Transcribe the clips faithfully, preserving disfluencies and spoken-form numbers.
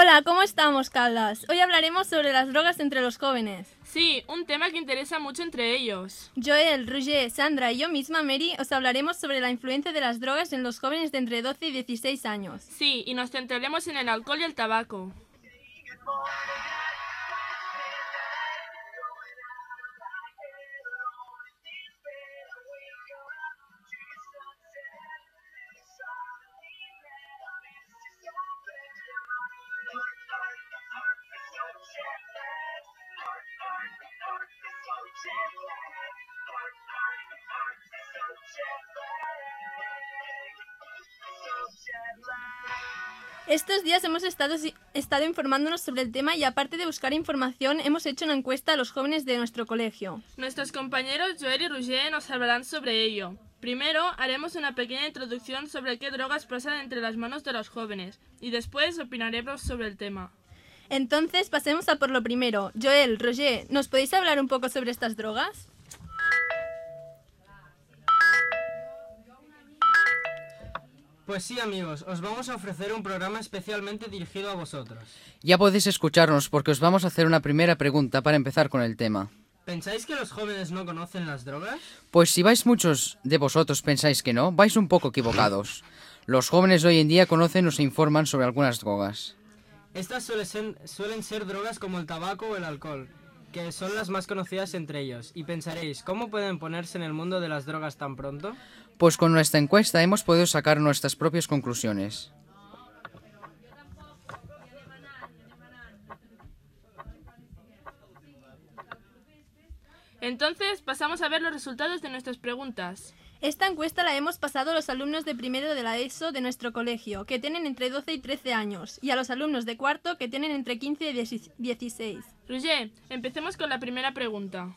Hola, ¿cómo estamos, Caldas? Hoy hablaremos sobre las drogas entre los jóvenes. Sí, un tema que interesa mucho entre ellos. Joel, Roger, Sandra y yo misma, Mary, os hablaremos sobre la influencia de las drogas en los jóvenes de entre doce y dieciséis años. Sí, y nos centraremos en el alcohol y el tabaco. Estos días hemos estado, estado informándonos sobre el tema y aparte de buscar información, hemos hecho una encuesta a los jóvenes de nuestro colegio. Nuestros compañeros Joel y Roger nos hablarán sobre ello. Primero, haremos una pequeña introducción sobre qué drogas pasan entre las manos de los jóvenes y después opinaremos sobre el tema. Entonces, pasemos a por lo primero. Joel, Roger, ¿nos podéis hablar un poco sobre estas drogas? Pues sí, amigos, os vamos a ofrecer un programa especialmente dirigido a vosotros. Ya podéis escucharnos porque os vamos a hacer una primera pregunta para empezar con el tema. ¿Pensáis que los jóvenes no conocen las drogas? Pues si vais muchos de vosotros pensáis que no, vais un poco equivocados. Los jóvenes de hoy en día conocen o se informan sobre algunas drogas. Estas suelen ser, suelen ser drogas como el tabaco o el alcohol, que son las más conocidas entre ellos. Y pensaréis, ¿cómo pueden ponerse en el mundo de las drogas tan pronto? Pues con nuestra encuesta hemos podido sacar nuestras propias conclusiones. Entonces, pasamos a ver los resultados de nuestras preguntas. Esta encuesta la hemos pasado a los alumnos de primero de la ESO de nuestro colegio, que tienen entre doce y trece años, y a los alumnos de cuarto, que tienen entre quince y dieciséis. Roger, empecemos con la primera pregunta.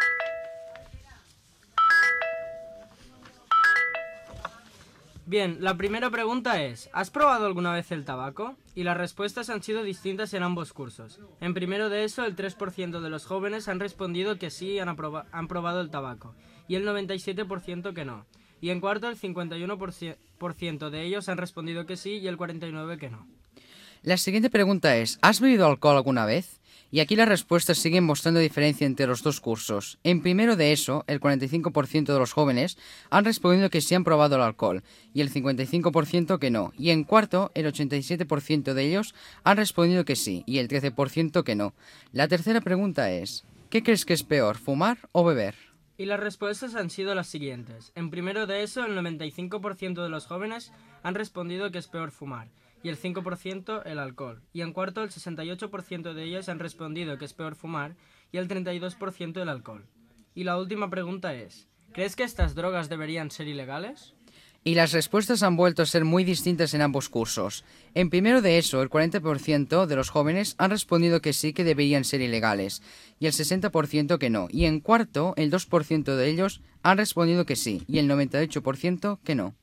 Bien, la primera pregunta es, ¿has probado alguna vez el tabaco? Y las respuestas han sido distintas en ambos cursos. En primero de eso, el tres por ciento de los jóvenes han respondido que sí han, aproba- han probado el tabaco, y el noventa y siete por ciento que no. Y en cuarto, el cincuenta y uno por ciento de ellos han respondido que sí y el cuarenta y nueve por ciento que no. La siguiente pregunta es, ¿has bebido alcohol alguna vez? Y aquí las respuestas siguen mostrando diferencia entre los dos cursos. En primero de eso, el cuarenta y cinco por ciento de los jóvenes han respondido que sí han probado el alcohol y el cincuenta y cinco por ciento que no. Y en cuarto, el ochenta y siete por ciento de ellos han respondido que sí y el trece por ciento que no. La tercera pregunta es, ¿qué crees que es peor, fumar o beber? Y las respuestas han sido las siguientes. En primero de eso, el noventa y cinco por ciento de los jóvenes han respondido que es peor fumar, y el cinco por ciento el alcohol. Y en cuarto, el sesenta y ocho por ciento de ellos han respondido que es peor fumar, y el treinta y dos por ciento el alcohol. Y la última pregunta es, ¿crees que estas drogas deberían ser ilegales? Y las respuestas han vuelto a ser muy distintas en ambos cursos. En primero de eso, el cuarenta por ciento de los jóvenes han respondido que sí que deberían ser ilegales, y el sesenta por ciento que no. Y en cuarto, el dos por ciento de ellos han respondido que sí, y el noventa y ocho por ciento que no.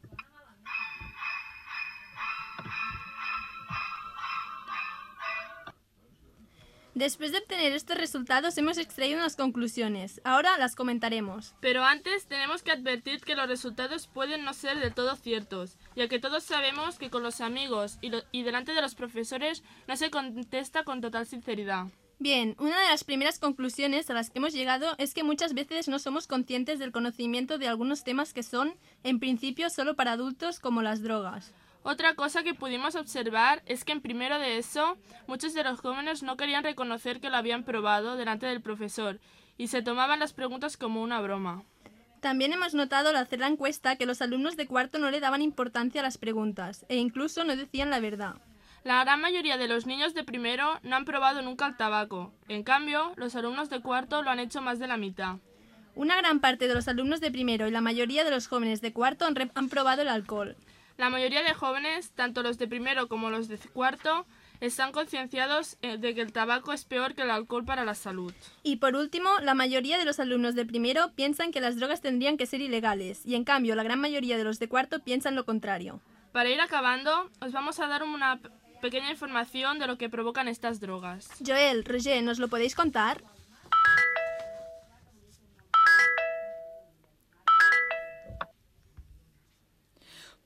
Después de obtener estos resultados hemos extraído unas conclusiones. Ahora las comentaremos. Pero antes tenemos que advertir que los resultados pueden no ser del todo ciertos, ya que todos sabemos que con los amigos y, lo, y delante de los profesores no se contesta con total sinceridad. Bien, una de las primeras conclusiones a las que hemos llegado es que muchas veces no somos conscientes del conocimiento de algunos temas que son, en principio, solo para adultos, como las drogas. Otra cosa que pudimos observar es que en primero de eso, muchos de los jóvenes no querían reconocer que lo habían probado delante del profesor y se tomaban las preguntas como una broma. También hemos notado al hacer la encuesta que los alumnos de cuarto no le daban importancia a las preguntas e incluso no decían la verdad. La gran mayoría de los niños de primero no han probado nunca el tabaco. En cambio, los alumnos de cuarto lo han hecho más de la mitad. Una gran parte de los alumnos de primero y la mayoría de los jóvenes de cuarto han, re- han probado el alcohol. La mayoría de jóvenes, tanto los de primero como los de cuarto, están concienciados de que el tabaco es peor que el alcohol para la salud. Y por último, la mayoría de los alumnos de primero piensan que las drogas tendrían que ser ilegales y en cambio la gran mayoría de los de cuarto piensan lo contrario. Para ir acabando, os vamos a dar una pequeña información de lo que provocan estas drogas. Joel, Roger, ¿nos lo podéis contar?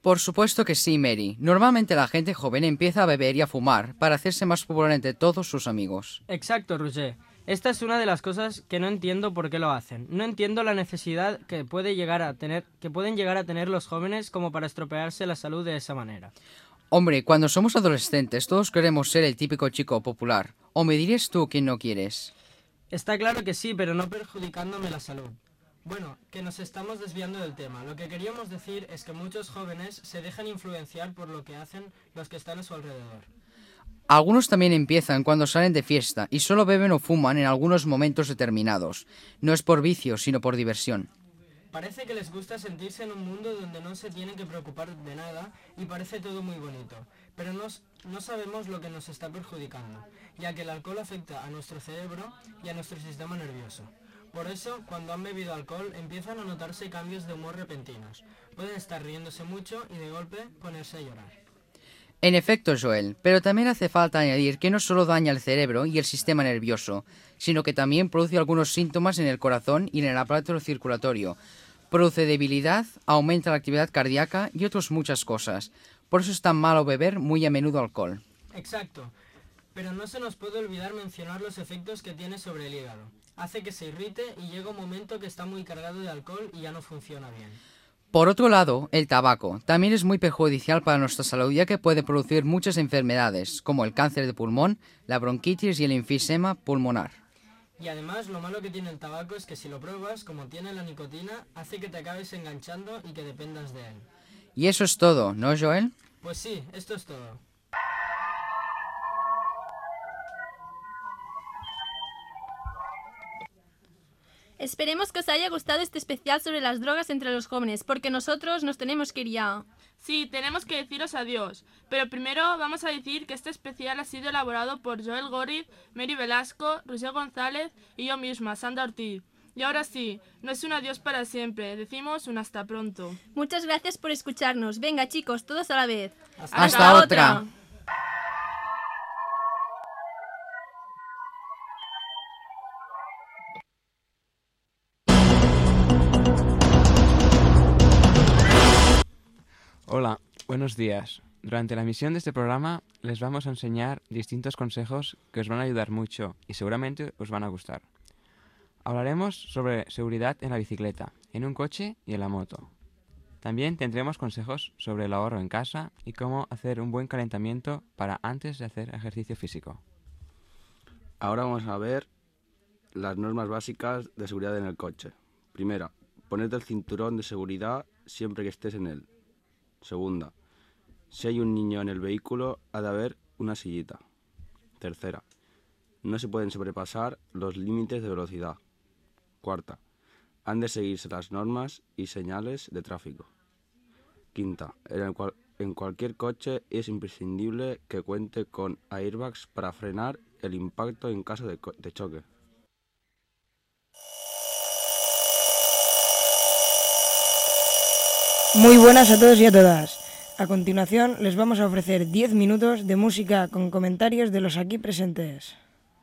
Por supuesto que sí, Mary. Normalmente la gente joven empieza a beber y a fumar para hacerse más popular entre todos sus amigos. Exacto, Roger. Esta es una de las cosas que no entiendo por qué lo hacen. No entiendo la necesidad que puede llegar a tener, que pueden llegar a tener los jóvenes como para estropearse la salud de esa manera. Hombre, cuando somos adolescentes todos queremos ser el típico chico popular. ¿O me dirías tú quién no quieres? Está claro que sí, pero no perjudicándome la salud. Bueno, que nos estamos desviando del tema. Lo que queríamos decir es que muchos jóvenes se dejan influenciar por lo que hacen los que están a su alrededor. Algunos también empiezan cuando salen de fiesta y solo beben o fuman en algunos momentos determinados. No es por vicio, sino por diversión. Parece que les gusta sentirse en un mundo donde no se tienen que preocupar de nada y parece todo muy bonito, pero no, no sabemos lo que nos está perjudicando, ya que el alcohol afecta a nuestro cerebro y a nuestro sistema nervioso. Por eso, cuando han bebido alcohol, empiezan a notarse cambios de humor repentinos. Pueden estar riéndose mucho y de golpe ponerse a llorar. En efecto, Joel, pero también hace falta añadir que no solo daña el cerebro y el sistema nervioso, sino que también produce algunos síntomas en el corazón y en el aparato circulatorio. Produce debilidad, aumenta la actividad cardíaca y otras muchas cosas. Por eso es tan malo beber muy a menudo alcohol. Exacto, pero no se nos puede olvidar mencionar los efectos que tiene sobre el hígado. Hace que se irrite y llega un momento que está muy cargado de alcohol y ya no funciona bien. Por otro lado, el tabaco también es muy perjudicial para nuestra salud ya que puede producir muchas enfermedades, como el cáncer de pulmón, la bronquitis y el enfisema pulmonar. Y además, lo malo que tiene el tabaco es que si lo pruebas, como tiene la nicotina, hace que te acabes enganchando y que dependas de él. Y eso es todo, ¿no, Joel? Pues sí, esto es todo. Esperemos que os haya gustado este especial sobre las drogas entre los jóvenes, porque nosotros nos tenemos que ir ya. Sí, tenemos que deciros adiós, pero primero vamos a decir que este especial ha sido elaborado por Joel Góriz, Mary Velasco, Roger González y yo misma, Sandra Ortiz. Y ahora sí, no es un adiós para siempre, decimos un hasta pronto. Muchas gracias por escucharnos. Venga, chicos, todos a la vez. ¡Hasta, hasta otra! otra. Hola, buenos días. Durante la emisión de este programa les vamos a enseñar distintos consejos que os van a ayudar mucho y seguramente os van a gustar. Hablaremos sobre seguridad en la bicicleta, en un coche y en la moto. También tendremos consejos sobre el ahorro en casa y cómo hacer un buen calentamiento para antes de hacer ejercicio físico. Ahora vamos a ver las normas básicas de seguridad en el coche. Primera, ponerte el cinturón de seguridad siempre que estés en él. Segunda, si hay un niño en el vehículo, ha de haber una sillita. Tercera, no se pueden sobrepasar los límites de velocidad. Cuarta, han de seguirse las normas y señales de tráfico. Quinta, en, el cual, en cualquier coche es imprescindible que cuente con airbags para frenar el impacto en caso de, de choque. Muy buenas a todos y a todas. A continuación les vamos a ofrecer diez minutos de música con comentarios de los aquí presentes.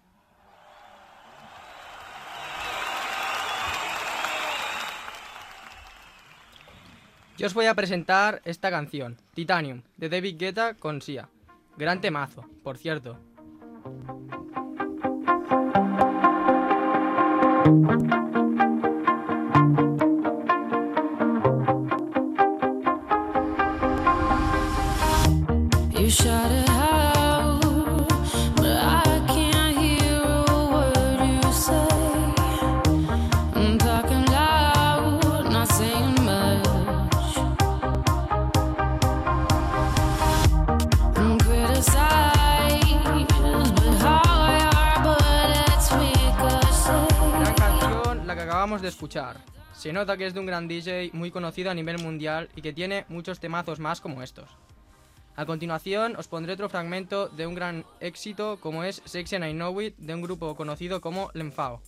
Yo os voy a presentar esta canción, Titanium, de David Guetta con Sia. Gran temazo, por cierto. De escuchar. Se nota que es de un gran D J muy conocido a nivel mundial y que tiene muchos temazos más como estos. A continuación os pondré otro fragmento de un gran éxito como es Sexy and I Know It de un grupo conocido como Lemfao.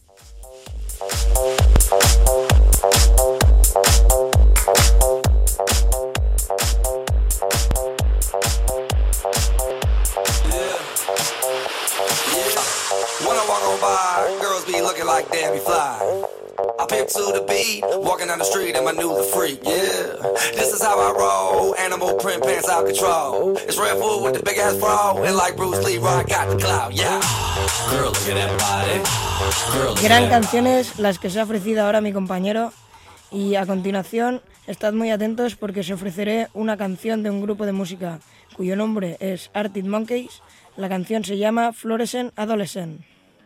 When I walk on by, girls be looking like Debbie Fly. I pimp to the beat, walking down the street and my new the freak, yeah. This is how I roll, animal print pants out control. It's Red Bull with the big ass bra, and like Bruce Lee, I got the clout, yeah. Girl, look at that body. Girl, Gran canciones las que se ha ofrecido ahora mi compañero, y a continuación estad muy atentos porque os ofreceré una canción de un grupo de música cuyo nombre es Arctic Monkeys. La canción se llama Fluorescent Adolescent.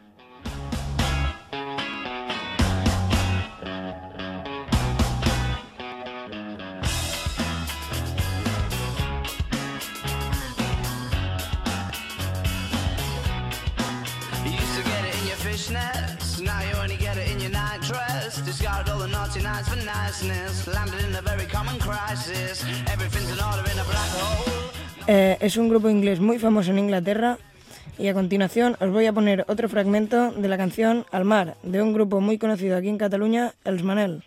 Now you only get it in your night dress. Discarded all the naughty nights for niceness. Landed in a very common crisis. Everything's in order in a black hole. Eh, es un grupo inglés muy famoso en Inglaterra. Y a continuación os voy a poner otro fragmento de la canción Al mar, de un grupo muy conocido aquí en Cataluña, Els Manel.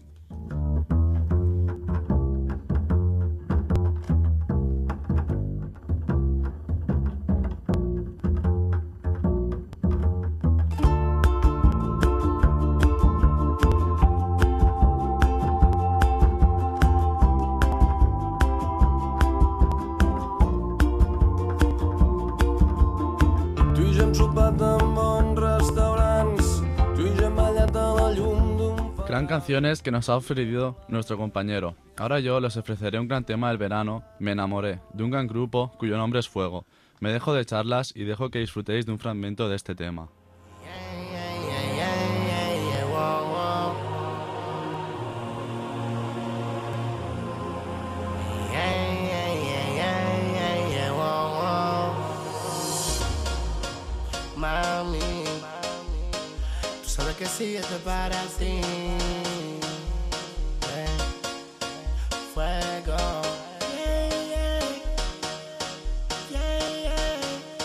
Gran canciones que nos ha ofrecido nuestro compañero. Ahora yo les ofreceré un gran tema del verano, Me enamoré, de un gran grupo cuyo nombre es Fuego. Me dejo de charlas y dejo que disfrutéis de un fragmento de este tema. Mami, tú sabes que sí, esto es para ti. Eh, fuego. Yeah, yeah. Yeah, yeah.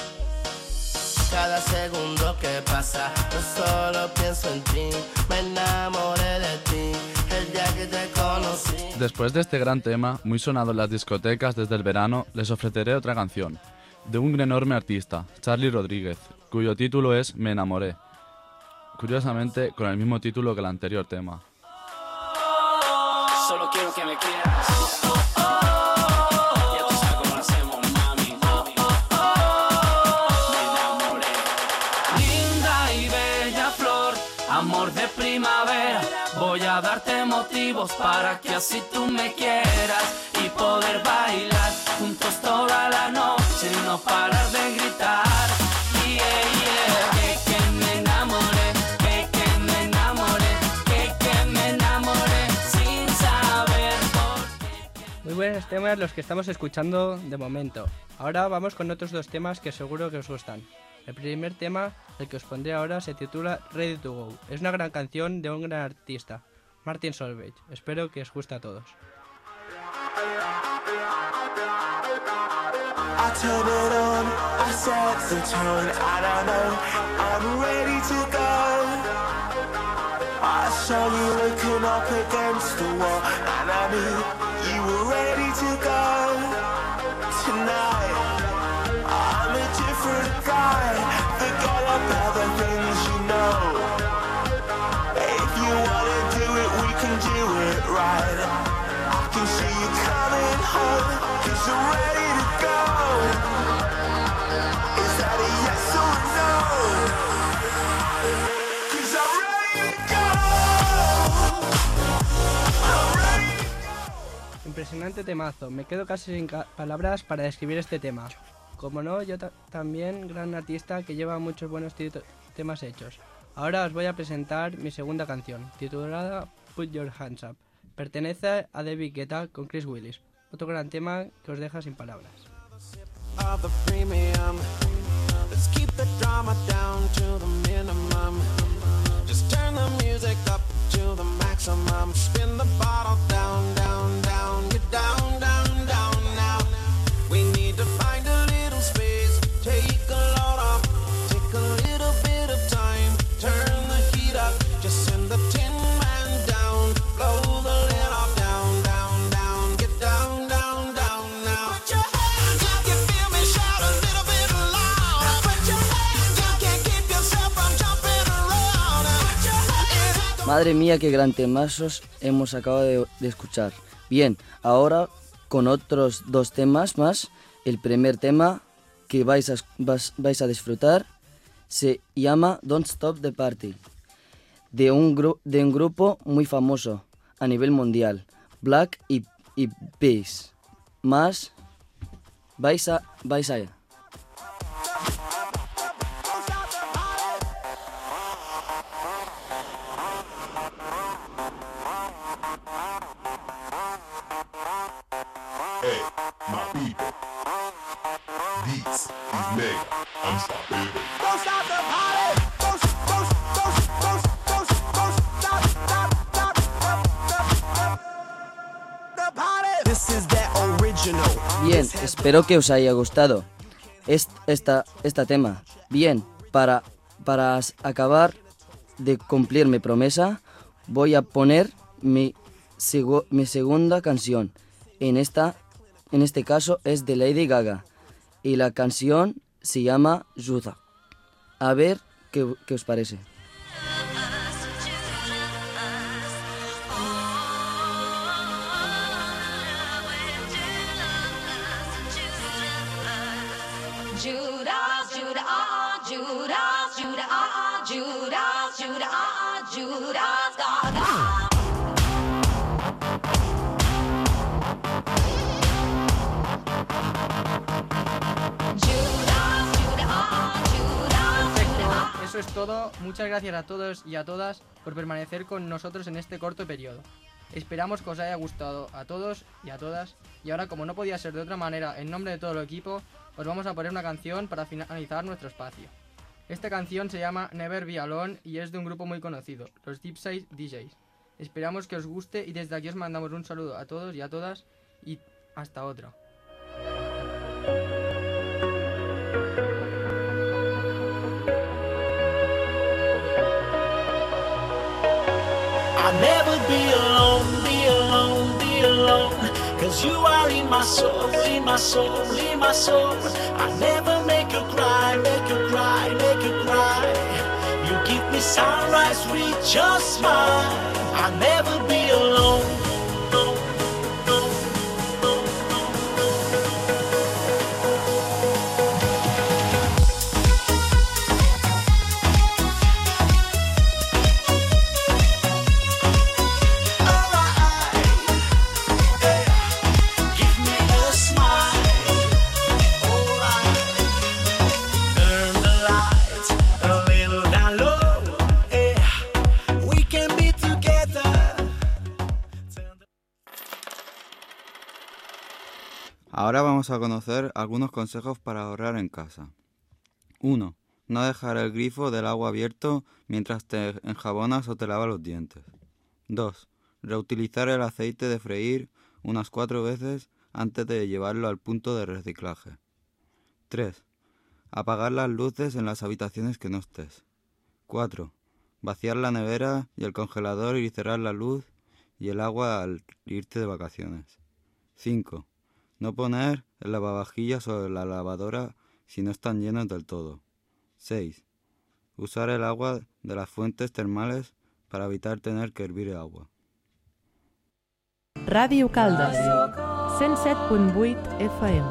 Cada segundo que pasa, no solo pienso en ti. Me enamoré de ti el día que te conocí. Después de este gran tema, muy sonado en las discotecas desde el verano, les ofreceré otra canción, de un enorme artista, Charlie Rodríguez, cuyo título es Me enamoré. Curiosamente, con el mismo título que el anterior tema. Solo quiero que me quieras. Ya tú sabes cómo lo hacemos, mami. Me enamoré. Linda y bella flor, amor de primavera. Voy a darte motivos para que así tú me quieras y poder bailar juntos toda la noche y no parar de gritar. Yeah, yeah. Que, que me enamoré, que, que me enamoré, que, que me enamoré sin saber por qué. Muy buenos temas los que estamos escuchando de momento. Ahora vamos con otros dos temas que seguro que os gustan. El primer tema, el que os pondré ahora, se titula Ready to Go. Es una gran canción de un gran artista, Martin Solveig. Espero que os guste a todos. I turn it on, I set the tone, I don't know, I'm ready to go. I saw you looking up against the wall, and I knew you were ready to go. Tonight, I'm a different guy, forget about the things you know. If you wanna do it, we can do it right. I can see you coming home, cause you're ready to go. Is that a yes or a no? Cause I'm ready to go. I'm ready. Impresionante temazo, me quedo casi sin palabras para describir este tema. Como no, yo ta también gran artista que lleva muchos buenos temas hechos. Ahora os voy a presentar mi segunda canción, titulada Put Your Hands Up. Pertenece a David Guetta con Chris Willis, otro gran tema que os deja sin palabras. Of the premium. Let's keep the drama down to the minimum. Just turn the music up to the maximum. Spin the bottle down, down, down. Get down, down, down now. We need to find a little space. Take a load off. Take a little bit of time. Turn the heat up. Just send the tin man down. Blow the lid off. Down, down, down. Get down, down, down now. Put your hands up. You feel me? Shout a little bit loud. Put your hands up. Can't keep yourself from jumping Madre mía, qué gran temazos hemos acabado de, de escuchar. Bien, ahora con otros dos temas más. El primer tema que vais a, vais, vais a disfrutar se llama Don't Stop the Party, de un, gru de un grupo muy famoso a nivel mundial, Black y, y Peace. Más, vais a... vais a... Hey, my people, this is mega unstoppable. Don't stop the party. Don't, don't, don't, don't, don't, don't stop, stop, stop, stop, the party. This is that original. Bien, espero que os haya gustado est esta, esta tema. Bien, para, para acabar de cumplir mi promesa, voy a poner mi, segu mi segunda canción. En, esta, en este caso es de Lady Gaga y la canción se llama Judah. A ver qué, qué os parece. Judas, Judah, ah, Judas, Judah, ah, Judas, Judah, ah, Judas, Gaga. Perfecto, eso es todo. Muchas gracias a todos y a todas por permanecer con nosotros en este corto periodo. Esperamos que os haya gustado a todos y a todas. Y ahora, como no podía ser de otra manera, en nombre de todo el equipo, os vamos a poner una canción para finalizar nuestro espacio. Esta canción se llama Never Be Alone y es de un grupo muy conocido, los Deepside D Js. Esperamos que os guste y desde aquí os mandamos un saludo a todos y a todas y hasta otra. I'll never be alone, be alone, be alone. Cause you are in my soul, in my soul, in my soul. I'll never make you cry, make you cry, make you cry. You give me sunrise with your smile. I'll never be alone. Ahora vamos a conocer algunos consejos para ahorrar en casa. uno. No dejar el grifo del agua abierto mientras te enjabonas o te lavas los dientes. dos. Reutilizar el aceite de freír unas cuatro veces antes de llevarlo al punto de reciclaje. tres. Apagar las luces en las habitaciones que no estés. cuatro. Vaciar la nevera y el congelador y cerrar la luz y el agua al irte de vacaciones. cinco. No poner el lavavajillas o la lavadora si no están llenos del todo. seis. Usar el agua de las fuentes termales para evitar tener que hervir el agua. Ràdio Caldes, cent set punt vuit F M.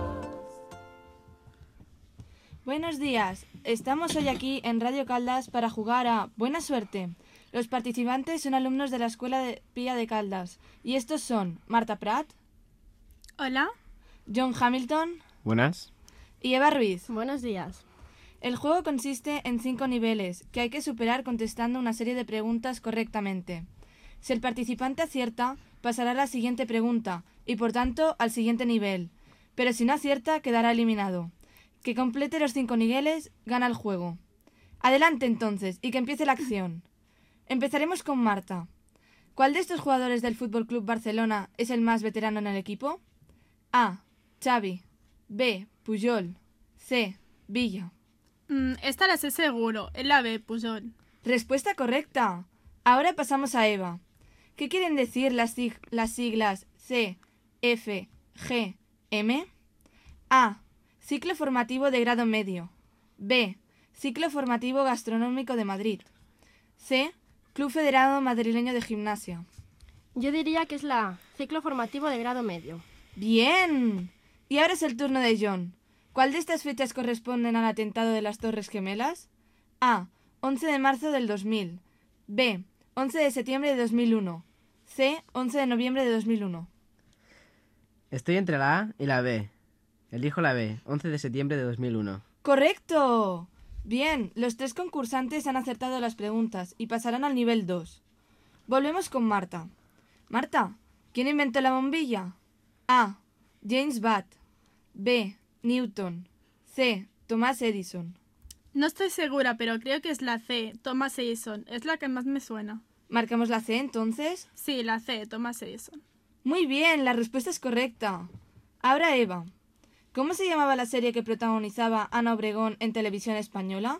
Buenos días, estamos hoy aquí en Radio Caldas para jugar a Buena Suerte. Los participantes son alumnos de la Escuela de Pía de Caldas y estos son Marta Prat. Hola. John Hamilton. Buenas. Y Eva Ruiz. Buenos días. El juego consiste en cinco niveles que hay que superar contestando una serie de preguntas correctamente. Si el participante acierta, pasará a la siguiente pregunta y por tanto al siguiente nivel, pero si no acierta quedará eliminado. Que complete los cinco niveles gana el juego. Adelante entonces y que empiece la acción. Empezaremos con Marta. ¿Cuál de estos jugadores del F C Barcelona es el más veterano en el equipo? A. Xavi. B. Puyol. C. Villa. Mm, esta la sé seguro. Es la B, Puyol. Respuesta correcta. Ahora pasamos a Eva. ¿Qué quieren decir las, sig las siglas C, F, G, M? A. Ciclo formativo de grado medio. B. Ciclo formativo gastronómico de Madrid. C. Club Federado Madrileño de Gimnasia. Yo diría que es la A, ciclo formativo de grado medio. ¡Bien! Y ahora es el turno de John. ¿Cuál de estas fechas corresponden al atentado de las Torres Gemelas? A. once de marzo del dos mil. B. once de septiembre de dos mil uno. C. once de noviembre de dos mil uno. Estoy entre la A y la B. Elijo la B, once de septiembre de dos mil uno. ¡Correcto! Bien, los tres concursantes han acertado las preguntas y pasarán al nivel dos. Volvemos con Marta. Marta, ¿quién inventó la bombilla? A. James Watt. B. Newton. C. Thomas Edison. No estoy segura, pero creo que es la C, Thomas Edison. Es la que más me suena. ¿Marcamos la C entonces? Sí, la C, Thomas Edison. Muy bien, la respuesta es correcta. Ahora Eva. ¿Cómo se llamaba la serie que protagonizaba Ana Obregón en televisión española?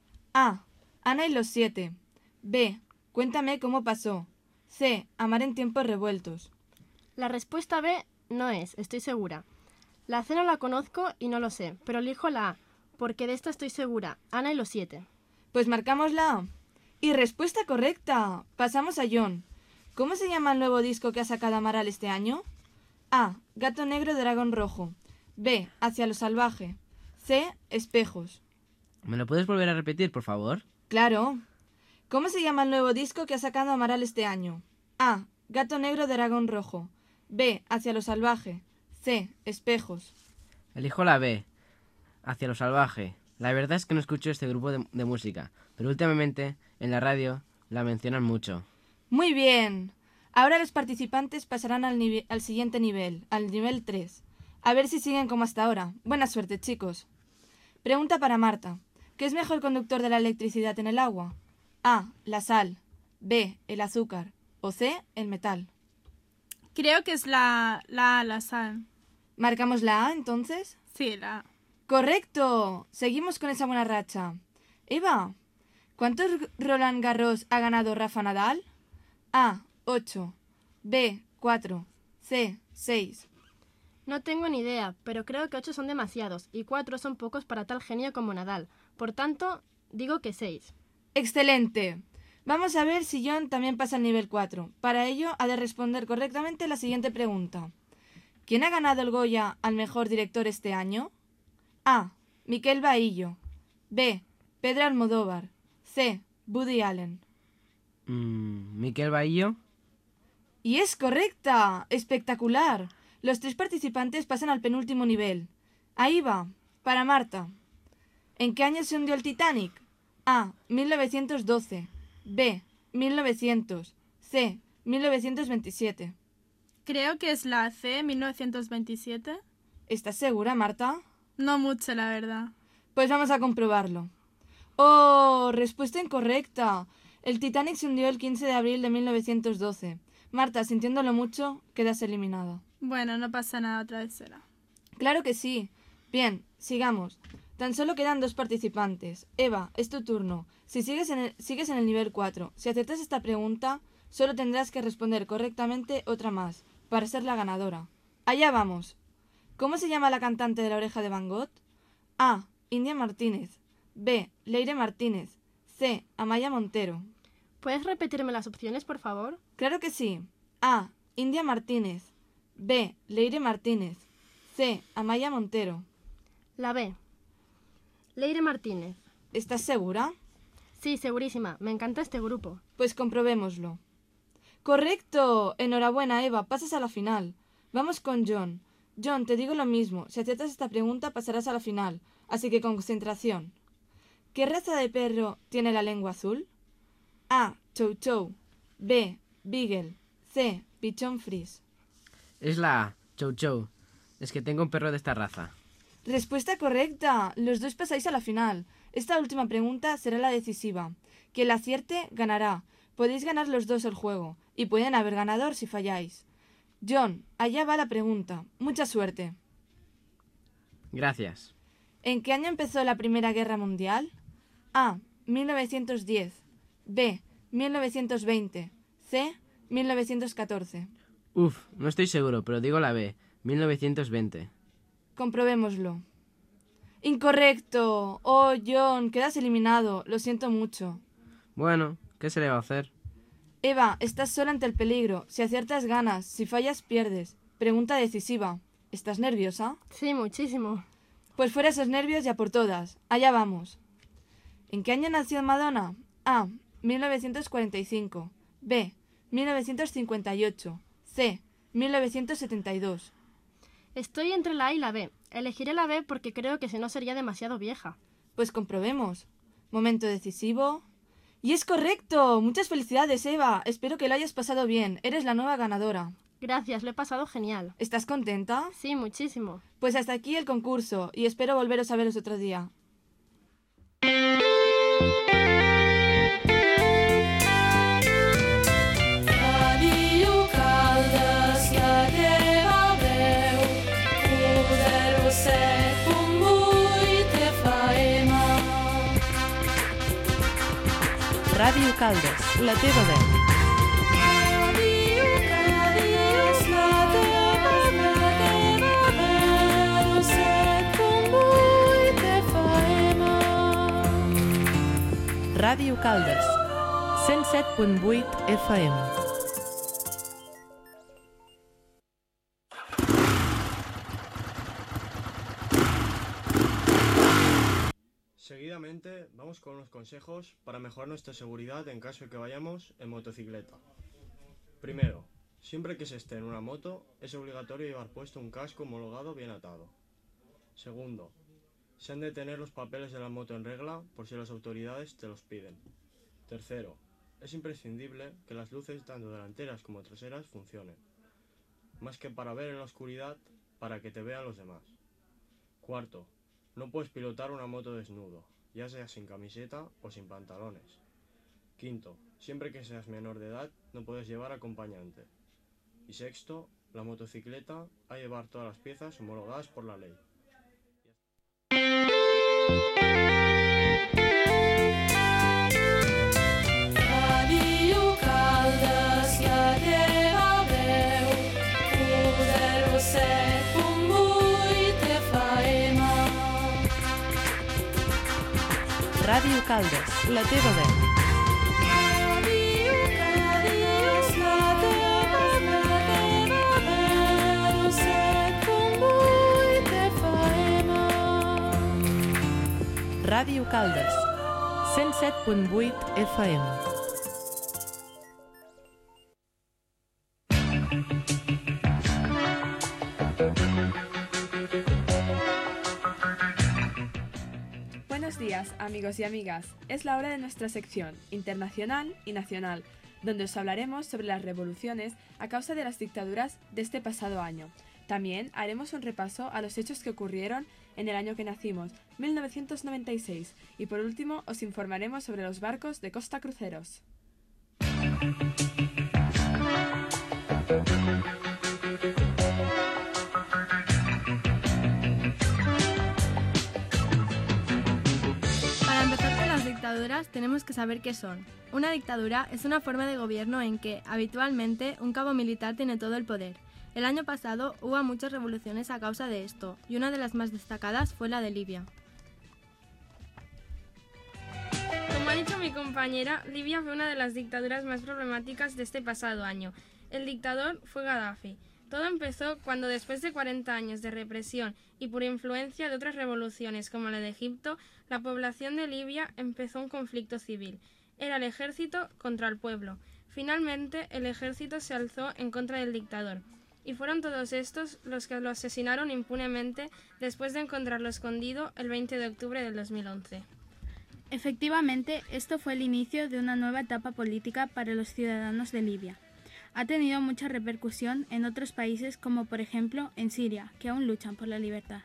A. Ana y los siete. B. Cuéntame cómo pasó. C. Amar en tiempos revueltos. La respuesta B no es, estoy segura. La C no la conozco y no lo sé, pero elijo la A, porque de esta estoy segura. Ana y los siete. Pues marcamos la A. Y respuesta correcta. Pasamos a John. ¿Cómo se llama el nuevo disco que ha sacado Amaral este año? A. Gato negro, dragón rojo. B. Hacia lo salvaje. C. Espejos. ¿Me lo puedes volver a repetir, por favor? Claro. ¿Cómo se llama el nuevo disco que ha sacado Amaral este año? A. Gato negro, dragón rojo. B. Hacia lo salvaje. C. Espejos. Elijo la B, Hacia lo salvaje. La verdad es que no escucho este grupo de, de música, pero últimamente en la radio la mencionan mucho. Muy bien. Ahora los participantes pasarán al, nive- al siguiente nivel, al nivel tres. A ver si siguen como hasta ahora. Buena suerte, chicos. Pregunta para Marta. ¿Qué es mejor conductor de la electricidad en el agua? A. La sal. B. El azúcar. O C. El metal. Creo que es la, la A, la sal. ¿Marcamos la A, entonces? Sí, la A. ¡Correcto! Seguimos con esa buena racha. Eva, ¿cuántos Roland Garros ha ganado Rafa Nadal? A. ocho. B. cuatro. C. seis. No tengo ni idea, pero creo que ocho son demasiados y cuatro son pocos para tal genio como Nadal. Por tanto, digo que seis. ¡Excelente! Vamos a ver si John también pasa al nivel cuatro. Para ello, ha de responder correctamente la siguiente pregunta. ¿Quién ha ganado el Goya al mejor director este año? A. Miquel Baillo. B. Pedro Almodóvar. C. Woody Allen. Mm, ¿Miquel Baillo? ¡Y es correcta! ¡Espectacular! Los tres participantes pasan al penúltimo nivel. Ahí va, para Marta. ¿En qué año se hundió el Titanic? A. mil novecientos doce. B. mil novecientos. C. mil novecientos veintisiete. Creo que es la C, mil novecientos veintisiete. ¿Estás segura, Marta? No mucho, la verdad. Pues vamos a comprobarlo. ¡Oh! Respuesta incorrecta. El Titanic se hundió el quince de abril de mil novecientos doce. Marta, sintiéndolo mucho, quedas eliminada. Bueno, no pasa nada, otra vez será. Claro que sí. Bien, sigamos. Tan solo quedan dos participantes. Eva, es tu turno. Si sigues en el, sigues en el nivel cuatro, si aciertas esta pregunta, solo tendrás que responder correctamente otra más, para ser la ganadora. Allá vamos. ¿Cómo se llama la cantante de La Oreja de Van Gogh? A. India Martínez. B. Leire Martínez. C. Amaya Montero. ¿Puedes repetirme las opciones, por favor? Claro que sí. A. India Martínez. B. Leire Martínez. C. Amaya Montero. La B. Leire Martínez. ¿Estás segura? Sí, segurísima. Me encanta este grupo. Pues comprobémoslo. ¡Correcto! Enhorabuena, Eva. Pasas a la final. Vamos con John. John, te digo lo mismo. Si aciertas esta pregunta, pasarás a la final. Así que concentración. ¿Qué raza de perro tiene la lengua azul? A. Chow Chow. B. Beagle. C. Pichón Frise. Es la A, Chow Chow. Es que tengo un perro de esta raza. Respuesta correcta. Los dos pasáis a la final. Esta última pregunta será la decisiva. Quien la acierte, ganará. Podéis ganar los dos el juego. Y pueden haber ganador si falláis. John, allá va la pregunta. Mucha suerte. Gracias. ¿En qué año empezó la Primera Guerra Mundial? A. mil novecientos diez. B. mil novecientos veinte. C. mil novecientos catorce. Uf, no estoy seguro, pero digo la B, mil novecientos veinte. Comprobémoslo. ¡Incorrecto! Oh, John, quedas eliminado. Lo siento mucho. Bueno, ¿qué se le va a hacer? Eva, estás sola ante el peligro. Si aciertas, ganas. Si fallas, pierdes. Pregunta decisiva. ¿Estás nerviosa? Sí, muchísimo. Pues fuera esos nervios y a por todas. Allá vamos. ¿En qué año nació Madonna? A. mil novecientos cuarenta y cinco. B. mil novecientos cincuenta y ocho. C. mil novecientos setenta y dos. Estoy entre la A y la B. Elegiré la B porque creo que si no sería demasiado vieja. Pues comprobemos. Momento decisivo. ¡Y es correcto! ¡Muchas felicidades, Eva! Espero que lo hayas pasado bien. Eres la nueva ganadora. Gracias, lo he pasado genial. ¿Estás contenta? Sí, muchísimo. Pues hasta aquí el concurso y espero volveros a veros otro día. Radio Caldes, la teva veu, zero set punt vuit F M. Ràdio Caldes, la teva veu. Radio Caldes, la teva veu, zero set punt vuit F M. Ràdio Caldes, cent set punt vuit F M. Seguidamente vamos con unos consejos para mejorar nuestra seguridad en caso de que vayamos en motocicleta. Primero, siempre que se esté en una moto es obligatorio llevar puesto un casco homologado bien atado. Segundo, se han de tener los papeles de la moto en regla por si las autoridades te los piden. Tercero, es imprescindible que las luces tanto delanteras como traseras funcionen, más que para ver en la oscuridad, para que te vean los demás. Cuarto, no puedes pilotar una moto desnudo, ya sea sin camiseta o sin pantalones. Quinto, siempre que seas menor de edad no puedes llevar acompañante. Y sexto, la motocicleta ha de llevar todas las piezas homologadas por la ley. Radio Caldes, la teva veu, zero set punt vuit F M. Ràdio Caldes, la teva veu. Radio Caldes, la teva veu, zero set punt vuit F M. Ràdio Caldes, cent set punt vuit F M. Buenos días, amigos y amigas. Es la hora de nuestra sección internacional y nacional, donde os hablaremos sobre las revoluciones a causa de las dictaduras de este pasado año. También haremos un repaso a los hechos que ocurrieron en el año que nacimos, mil novecientos noventa y seis, y por último os informaremos sobre los barcos de Costa Cruceros. Para empezar con las dictaduras tenemos que saber qué son. Una dictadura es una forma de gobierno en que, habitualmente, un cabo militar tiene todo el poder. El año pasado hubo muchas revoluciones a causa de esto, y una de las más destacadas fue la de Libia. Como ha dicho mi compañera, Libia fue una de las dictaduras más problemáticas de este pasado año. El dictador fue Gaddafi. Todo empezó cuando, después de cuarenta años de represión y por influencia de otras revoluciones como la de Egipto, la población de Libia empezó un conflicto civil. Era el ejército contra el pueblo. Finalmente, el ejército se alzó en contra del dictador. Y fueron todos estos los que lo asesinaron impunemente después de encontrarlo escondido el veinte de octubre del dos mil once. Efectivamente, esto fue el inicio de una nueva etapa política para los ciudadanos de Libia. Ha tenido mucha repercusión en otros países como por ejemplo en Siria, que aún luchan por la libertad.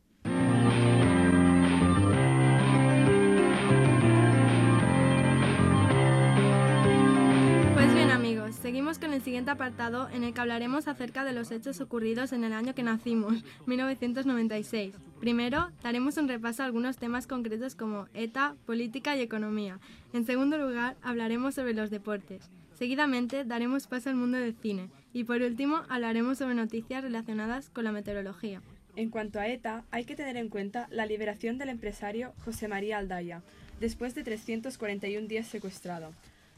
Pues bien amigos, seguimos con el siguiente apartado en el que hablaremos acerca de los hechos ocurridos en el año que nacimos, mil novecientos noventa y seis. Primero, daremos un repaso a algunos temas concretos como ETA, política y economía. En segundo lugar, hablaremos sobre los deportes. Seguidamente, daremos paso al mundo del cine. Y por último, hablaremos sobre noticias relacionadas con la meteorología. En cuanto a ETA, hay que tener en cuenta la liberación del empresario José María Aldaya, después de trescientos cuarenta y un días secuestrado.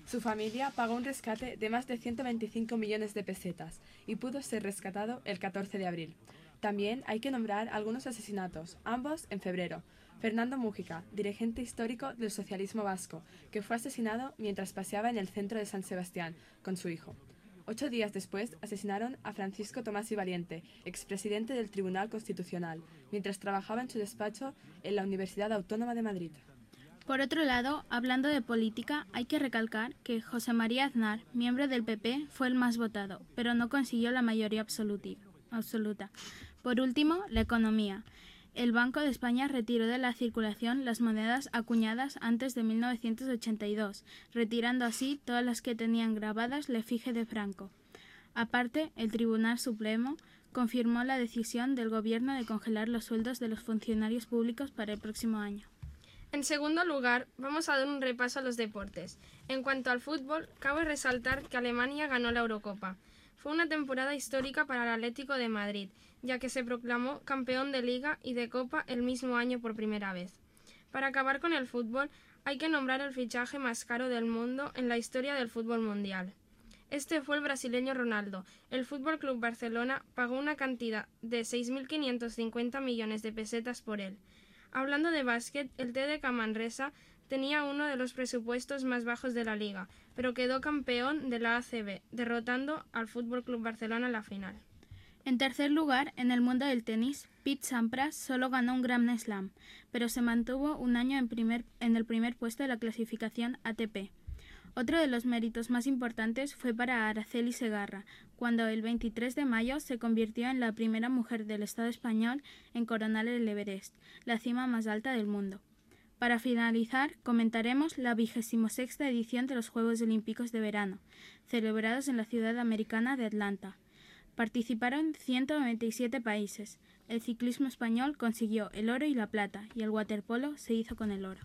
Su familia pagó un rescate de más de ciento veinticinco millones de pesetas y pudo ser rescatado el catorce de abril. También hay que nombrar algunos asesinatos, ambos en febrero. Fernando Mújica, dirigente histórico del socialismo vasco, que fue asesinado mientras paseaba en el centro de San Sebastián con su hijo. Ocho días después asesinaron a Francisco Tomás y Valiente, expresidente del Tribunal Constitucional, mientras trabajaba en su despacho en la Universidad Autónoma de Madrid. Por otro lado, hablando de política, hay que recalcar que José María Aznar, miembro del P P, fue el más votado, pero no consiguió la mayoría absoluti- absoluta. Por último, la economía. El Banco de España retiró de la circulación las monedas acuñadas antes de mil novecientos ochenta y dos, retirando así todas las que tenían grabadas la efigie de Franco. Aparte, el Tribunal Supremo confirmó la decisión del Gobierno de congelar los sueldos de los funcionarios públicos para el próximo año. En segundo lugar, vamos a dar un repaso a los deportes. En cuanto al fútbol, cabe resaltar que Alemania ganó la Eurocopa. Fue una temporada histórica para el Atlético de Madrid, ya que se proclamó campeón de Liga y de Copa el mismo año por primera vez. Para acabar con el fútbol, hay que nombrar el fichaje más caro del mundo en la historia del fútbol mundial. Este fue el brasileño Ronaldo. El F C Barcelona pagó una cantidad de seis mil quinientos cincuenta millones de pesetas por él. Hablando de básquet, el T D K Manresa tenía uno de los presupuestos más bajos de la liga, pero quedó campeón de la A C B, derrotando al F C Barcelona en la final. En tercer lugar, en el mundo del tenis, Pete Sampras solo ganó un Grand Slam, pero se mantuvo un año en, primer, en el primer puesto de la clasificación A T P. Otro de los méritos más importantes fue para Araceli Segarra, cuando el veintitrés de mayo se convirtió en la primera mujer del Estado español en coronar el Everest, la cima más alta del mundo. Para finalizar, comentaremos la vigésima sexta edición de los Juegos Olímpicos de Verano, celebrados en la ciudad americana de Atlanta. Participaron ciento noventa y siete países. El ciclismo español consiguió el oro y la plata, y el waterpolo se hizo con el oro.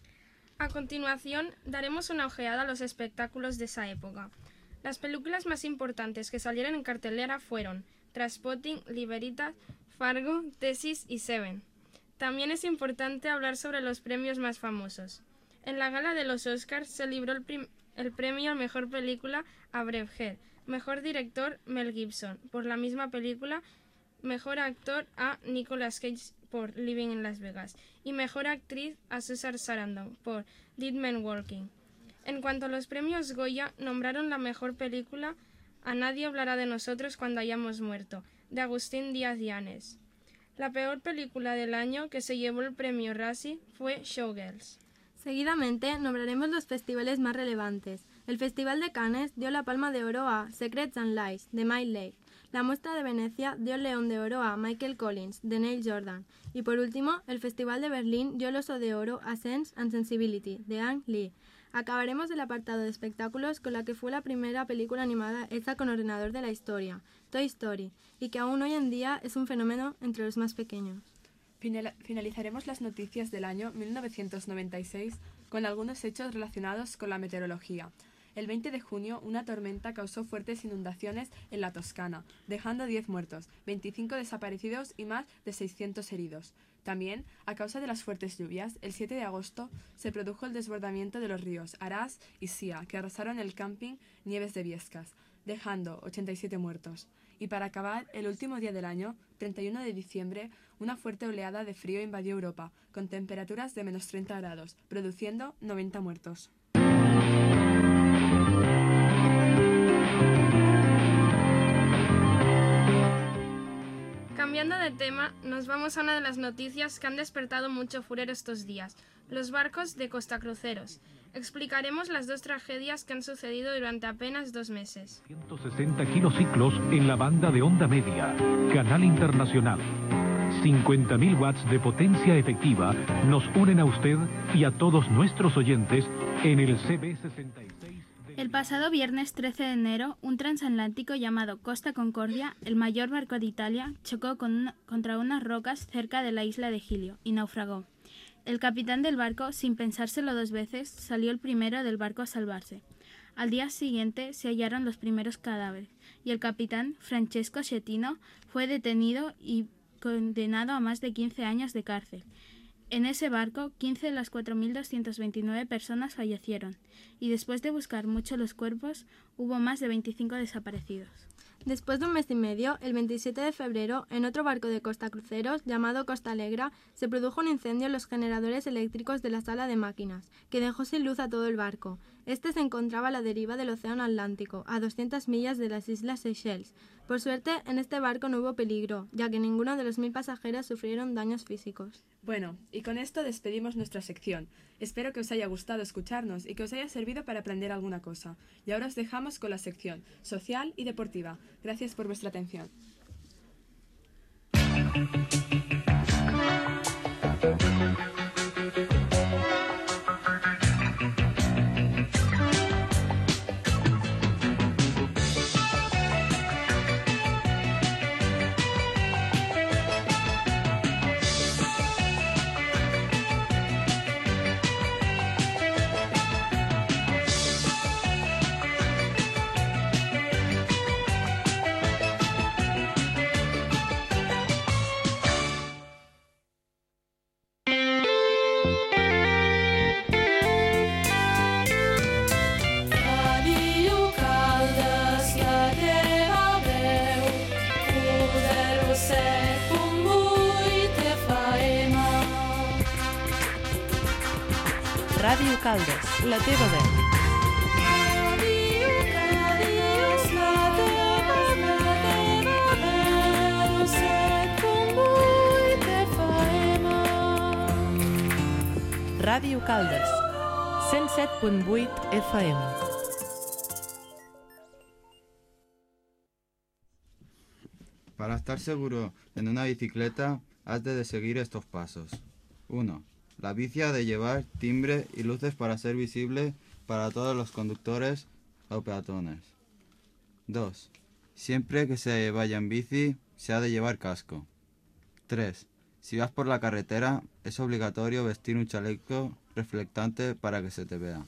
A continuación, daremos una ojeada a los espectáculos de esa época. Las películas más importantes que salieron en cartelera fueron Trainspotting, Liberitas, Fargo, Tesis y Seven. También es importante hablar sobre los premios más famosos. En la gala de los Oscars se libró el, prim- el premio a Mejor Película a Braveheart, Mejor Director Mel Gibson por la misma película, Mejor Actor a Nicolas Cage por Living in Las Vegas y Mejor Actriz a Susan Sarandon por Dead Man Walking. En cuanto a los premios Goya, nombraron la mejor película A Nadie hablará de nosotros cuando hayamos muerto, de Agustín Díaz Llanes. La peor película del año que se llevó el premio Razzie fue Showgirls. Seguidamente nombraremos los festivales más relevantes. El Festival de Cannes dio la Palma de Oro a Secrets and Lies, de Mike Leigh. La Muestra de Venecia dio el León de Oro a Michael Collins, de Neil Jordan. Y por último, el Festival de Berlín dio el Oso de Oro a Sense and Sensibility, de Ang Lee. Acabaremos el apartado de espectáculos con la que fue la primera película animada hecha con ordenador de la historia, Toy Story, y que aún hoy en día es un fenómeno entre los más pequeños. Final- finalizaremos las noticias del año mil novecientos noventa y seis con algunos hechos relacionados con la meteorología. El veinte de junio, una tormenta causó fuertes inundaciones en la Toscana, dejando diez muertos, veinticinco desaparecidos y más de seiscientos heridos. También, a causa de las fuertes lluvias, el siete de agosto se produjo el desbordamiento de los ríos Arás y Sia, que arrasaron el camping Nieves de Viescas, dejando ochenta y siete muertos. Y para acabar, el último día del año, treinta y uno de diciembre, una fuerte oleada de frío invadió Europa, con temperaturas de menos treinta grados, produciendo noventa muertos. Cambiando de tema, nos vamos a una de las noticias que han despertado mucho furor estos días, los barcos de Costa Cruceros. Explicaremos las dos tragedias que han sucedido durante apenas dos meses. ciento sesenta kilociclos en la banda de onda media, canal internacional. cincuenta mil watts de potencia efectiva nos unen a usted y a todos nuestros oyentes en el C B sesenta y seis. El pasado viernes trece de enero, un transatlántico llamado Costa Concordia, el mayor barco de Italia, chocó con una, contra unas rocas cerca de la isla de Gilio y naufragó. El capitán del barco, sin pensárselo dos veces, salió el primero del barco a salvarse. Al día siguiente se hallaron los primeros cadáveres y el capitán, Francesco Schettino, fue detenido y condenado a más de quince años de cárcel. En ese barco, quince de las cuatro mil doscientas veintinueve personas fallecieron, y después de buscar mucho los cuerpos, hubo más de veinticinco desaparecidos. Después de un mes y medio, el veintisiete de febrero, en otro barco de Costa Cruceros, llamado Costa Alegra, se produjo un incendio en los generadores eléctricos de la sala de máquinas, que dejó sin luz a todo el barco. Este se encontraba a la deriva del Océano Atlántico, a doscientas millas de las Islas Seychelles. Por suerte, en este barco no hubo peligro, ya que ninguno de los mil pasajeros sufrieron daños físicos. Bueno, y con esto despedimos nuestra sección. Espero que os haya gustado escucharnos y que os haya servido para aprender alguna cosa. Y ahora os dejamos con la sección social y deportiva. Gracias por vuestra atención. Ràdio Caldes, la teva veu, u zero set punt vuit F M. Ràdio Caldes, la teva veu. Ràdio Caldes, la teva veu, u zero set punt vuit F M. Ràdio Caldes, cent set punt vuit F M. Para estar seguro en una bicicleta, has de seguir estos pasos. uno. La bici ha de llevar timbre y luces para ser visible para todos los conductores o peatones. dos. Siempre que se vaya en bici, se ha de llevar casco. tres. Si vas por la carretera, es obligatorio vestir un chaleco reflectante para que se te vea.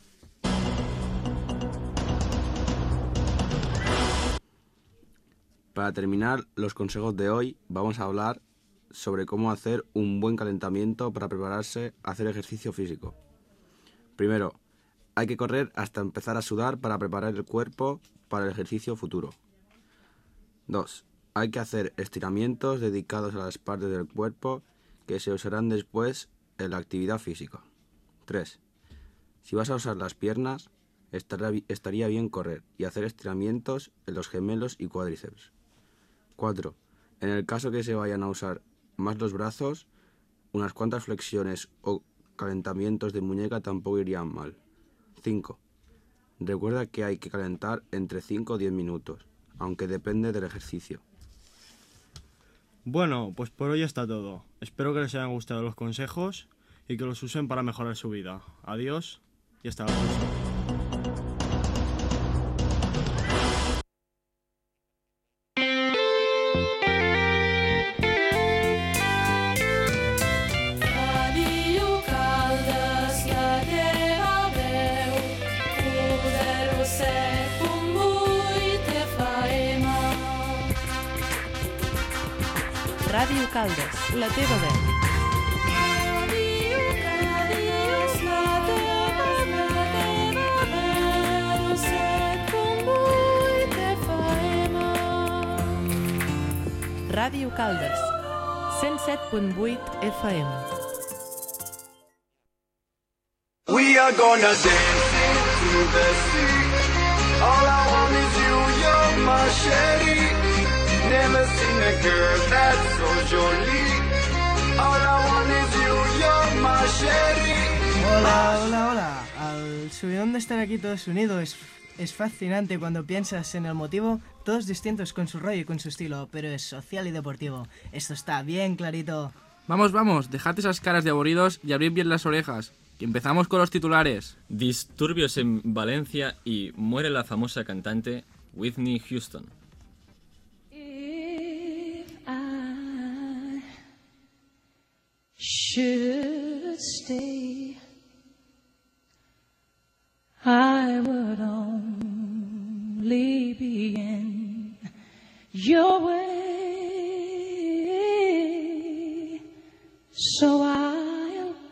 Para terminar los consejos de hoy, vamos a hablar sobre cómo hacer un buen calentamiento para prepararse a hacer ejercicio físico. Primero, hay que correr hasta empezar a sudar para preparar el cuerpo para el ejercicio futuro. dos. Hay que hacer estiramientos dedicados a las partes del cuerpo que se usarán después en la actividad física. tres. Si vas a usar las piernas, estaría bien correr y hacer estiramientos en los gemelos y cuádriceps. cuatro. En el caso que se vayan a usar más los brazos, unas cuantas flexiones o calentamientos de muñeca tampoco irían mal. cinco. Recuerda que hay que calentar entre cinco o diez minutos, aunque depende del ejercicio. Bueno, pues por hoy está todo. Espero que les hayan gustado los consejos y que los usen para mejorar su vida. Adiós y hasta la próxima. Ràdio Caldes, la teva veu, u zero set punt vuit F M. Ràdio Caldes, la teva veu. Ràdio Caldes, la teva veu, u zero set punt vuit F M. Ràdio Caldes, cent set punt vuit F M. We are gonna dance into the sea. All I want is you, you're my sherry. Never seen a girl that's so jolie. All I want is you, you're my sherry. Hola, hola, hola. Al subidón de estar aquí todos unidos es, es fascinante cuando piensas en el motivo, todos distintos con su rollo y con su estilo, pero es social y deportivo. Esto está bien clarito. Vamos, vamos, dejad esas caras de aburridos y abrid bien las orejas, que empezamos con los titulares. Disturbios en Valencia y muere la famosa cantante Whitney Houston. If I should stay, I would only be in your way. So I'll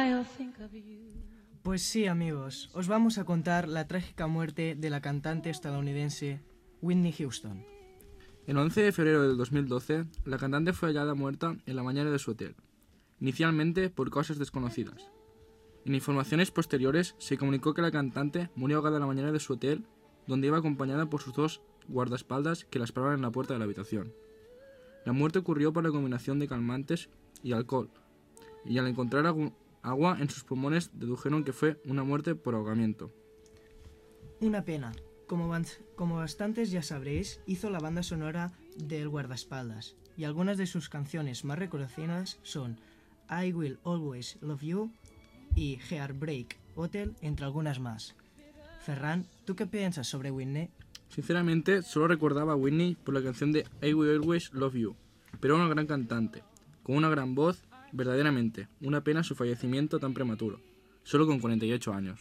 I'll think of you. Pues sí, amigos, os vamos a contar la trágica muerte de la cantante estadounidense Whitney Houston. El once de febrero del dos mil doce, la cantante fue hallada muerta en la bañera de su hotel, inicialmente por causas desconocidas. En informaciones posteriores se comunicó que la cantante murió ahogada en la bañera de su hotel, donde iba acompañada por sus dos guardaespaldas que la esperaban en la puerta de la habitación. La muerte ocurrió por la combinación de calmantes y alcohol, y al encontrar agua en sus pulmones dedujeron que fue una muerte por ahogamiento. Una pena. Como, como bastantes ya sabréis, hizo la banda sonora del guardaespaldas, y algunas de sus canciones más reconocidas son I Will Always Love You y Heartbreak Hotel, entre algunas más. Ferran, ¿tú qué piensas sobre Whitney? Sinceramente, solo recordaba a Whitney por la canción de I Will Always Love You, pero era una gran cantante, con una gran voz, verdaderamente. Una pena su fallecimiento tan prematuro, solo con cuarenta y ocho años.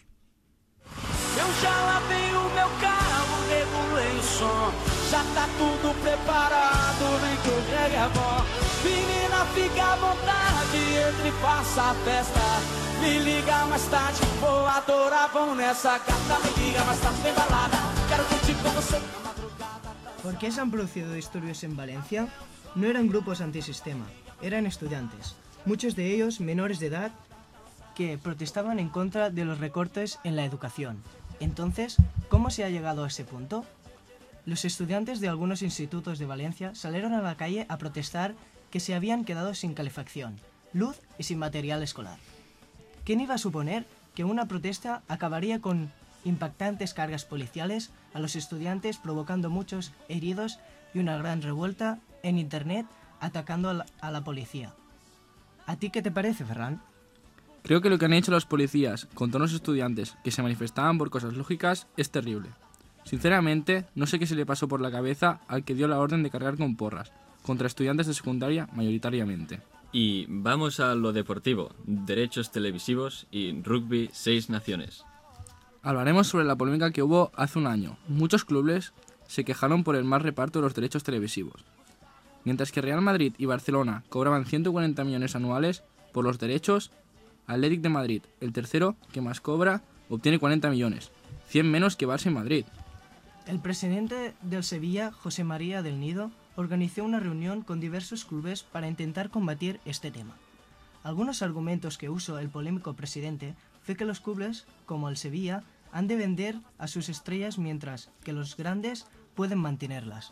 Eu já lavei o meu carro, regulei o som. Já tá tudo preparado, vem que o reggae é bom. Menina, fica à vontade, entre e faça a festa. Me liga mais tarde, vou adorar, vamos nessa gata. Me liga mais tarde, vem balada. Quero curtir com você na madrugada. ¿Por qué se han producido disturbios en Valencia? No eran grupos antisistema, eran estudiantes, muchos de ellos menores de edad, que protestaban en contra de los recortes en la educación. Entonces, ¿cómo se ha llegado a ese punto? Los estudiantes de algunos institutos de Valencia salieron a la calle a protestar que se habían quedado sin calefacción, luz y sin material escolar. ¿Quién iba a suponer que una protesta acabaría con impactantes cargas policiales a los estudiantes, provocando muchos heridos y una gran revuelta en internet atacando a la, a la policía? ¿A ti qué te parece, Ferran? Creo que lo que han hecho los policías contra unos estudiantes que se manifestaban por cosas lógicas es terrible. Sinceramente, no sé qué se le pasó por la cabeza al que dio la orden de cargar con porras, contra estudiantes de secundaria mayoritariamente. Y vamos a lo deportivo, derechos televisivos y rugby seis naciones. Hablaremos sobre la polémica que hubo hace un año. Muchos clubes se quejaron por el mal reparto de los derechos televisivos. Mientras que Real Madrid y Barcelona cobraban ciento cuarenta millones anuales por los derechos, Athletic de Madrid, el tercero que más cobra, obtiene cuarenta millones, cien menos que Barça y Madrid. El presidente del Sevilla, José María del Nido, organizó una reunión con diversos clubes para intentar combatir este tema. Algunos argumentos que usó el polémico presidente fue que los clubes, como el Sevilla, han de vender a sus estrellas mientras que los grandes pueden mantenerlas.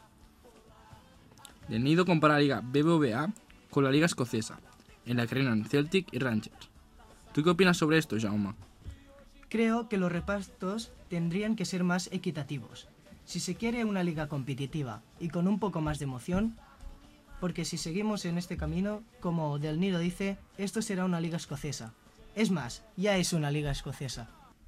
Del Nido compara la Liga B B V A con la Liga Escocesa, en la que reinan Celtic y Rangers. ¿Tú qué opinas sobre esto, Jaume? Creo que los repartos tendrían que ser más equitativos. Si se quiere una liga competitiva y con un poco más de emoción, porque si seguimos en este camino, como Del Nido dice, esto será una liga escocesa. Es más, ya es una liga escocesa.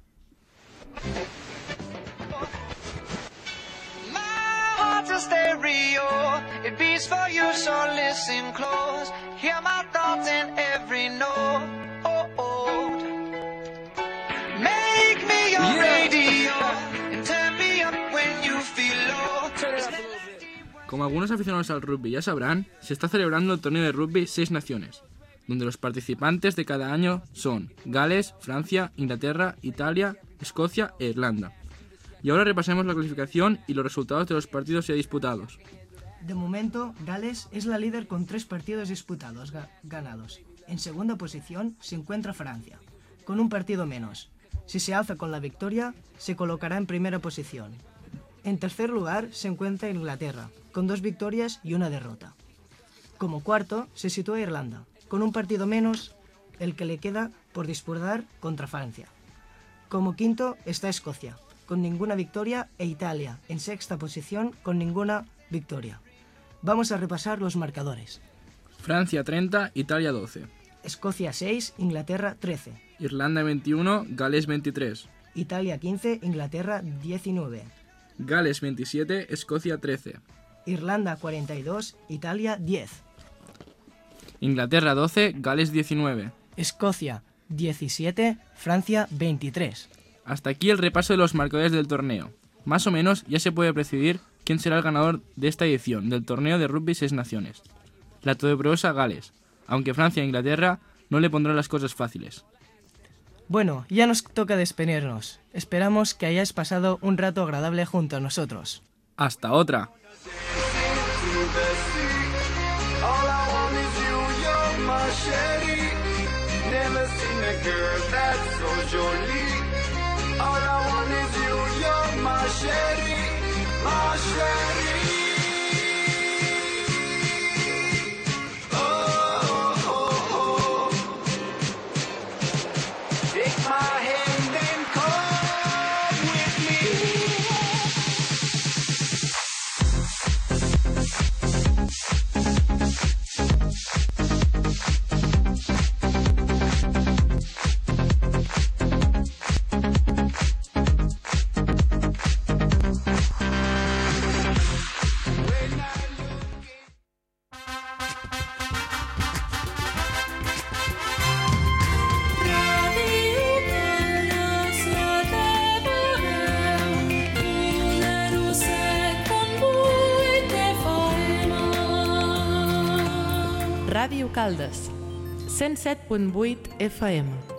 Como algunos aficionados al rugby ya sabrán, se está celebrando el torneo de rugby seis naciones, donde los participantes de cada año son Gales, Francia, Inglaterra, Italia, Escocia e Irlanda. Y ahora repasemos la clasificación y los resultados de los partidos ya disputados. De momento, Gales es la líder con tres partidos disputados ga- ganados. En segunda posición se encuentra Francia, con un partido menos. Si se alza con la victoria, se colocará en primera posición. En tercer lugar se encuentra Inglaterra, con dos victorias y una derrota. Como cuarto se sitúa Irlanda, con un partido menos, el que le queda por disputar contra Francia. Como quinto está Escocia, con ninguna victoria, e Italia, en sexta posición, con ninguna victoria. Vamos a repasar los marcadores. Francia treinta, Italia doce. Escocia seis, Inglaterra trece. Irlanda veintiuno, Gales veintitrés. Italia quince, Inglaterra diecinueve. Gales veintisiete, Escocia trece. Irlanda cuarenta y dos, Italia diez. Inglaterra doce, Gales diecinueve. Escocia diecisiete, Francia veintitrés. Hasta aquí el repaso de los marcadores del torneo. Más o menos ya se puede predecir quién será el ganador de esta edición del torneo de rugby seis naciones. La todopoderosa Gales, aunque Francia e Inglaterra no le pondrán las cosas fáciles. Bueno, ya nos toca despedirnos. Esperamos que hayáis pasado un rato agradable junto a nosotros. Hasta otra. Ràdio Caldes, cent set punt vuit F M.